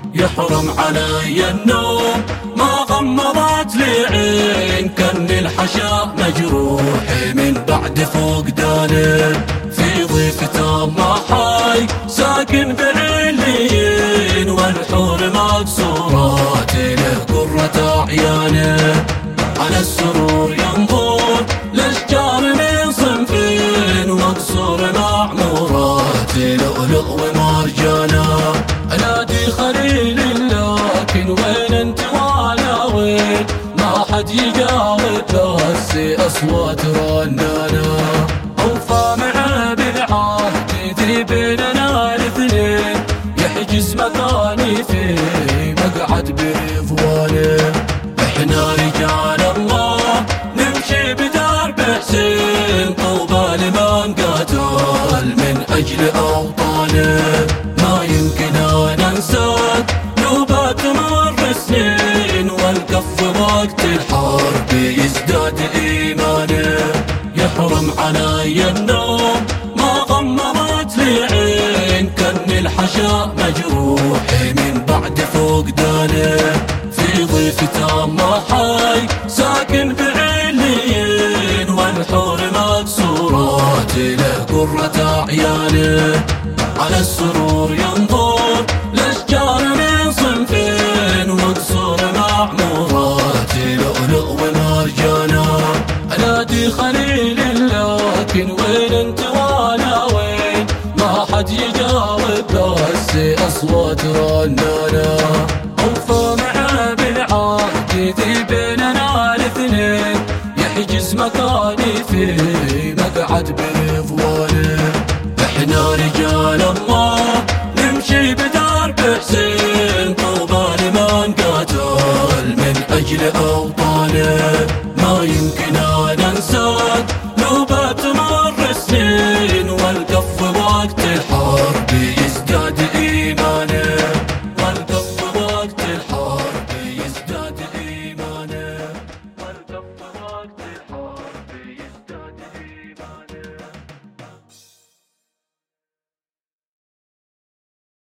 يحرم علي النوم ما غمضت لي عين، كان الحشا مجروح من بعد فقدانه، في ضيفة الله حي ساكن بعليين، والحور مكسورات له قرة أعيانه، على السرور ينظر لأشجار من صنفين، وقصور معمورات لؤلؤ ومرجانه، انادي خليل لكن وين انت وانا وين، ما حد يجاوب بس اصوات رنانه، اوفى معه بالعهد ذي بيننا الاثنين، يحجز مكاني في مقعد برضوانه، احنا رجال الله نمشي بدرب حسين، طوبى لمن قاتل من اجل اوطانه، ما يمكن أن أنساك نوبة تمر سنين، والكف وقت الحرب يزداد إيمانه، يحرم علي النوم ما غمضت لي عين، كان الحشا مجروح من بعد فقدانه، في ضيفة الله حي ساكن بعليين، والحور مكسورات له قرة أعيانه، على السرور ينظر لأشجار من صنفين، وقصور معمورات لؤلؤ ومرجانه، انادي خليل لكن وين انت وانا وين، ما حد يجاوب بس اصوات رنانه، اوفى معه بالعهد ذي بيننا الاثنين، يحجز مكاني في مقعد برضوانه، احنا رجال الله نمشي بدرب حسين، طوبى لمن قاتل من اجل اوطانه، ما يمكن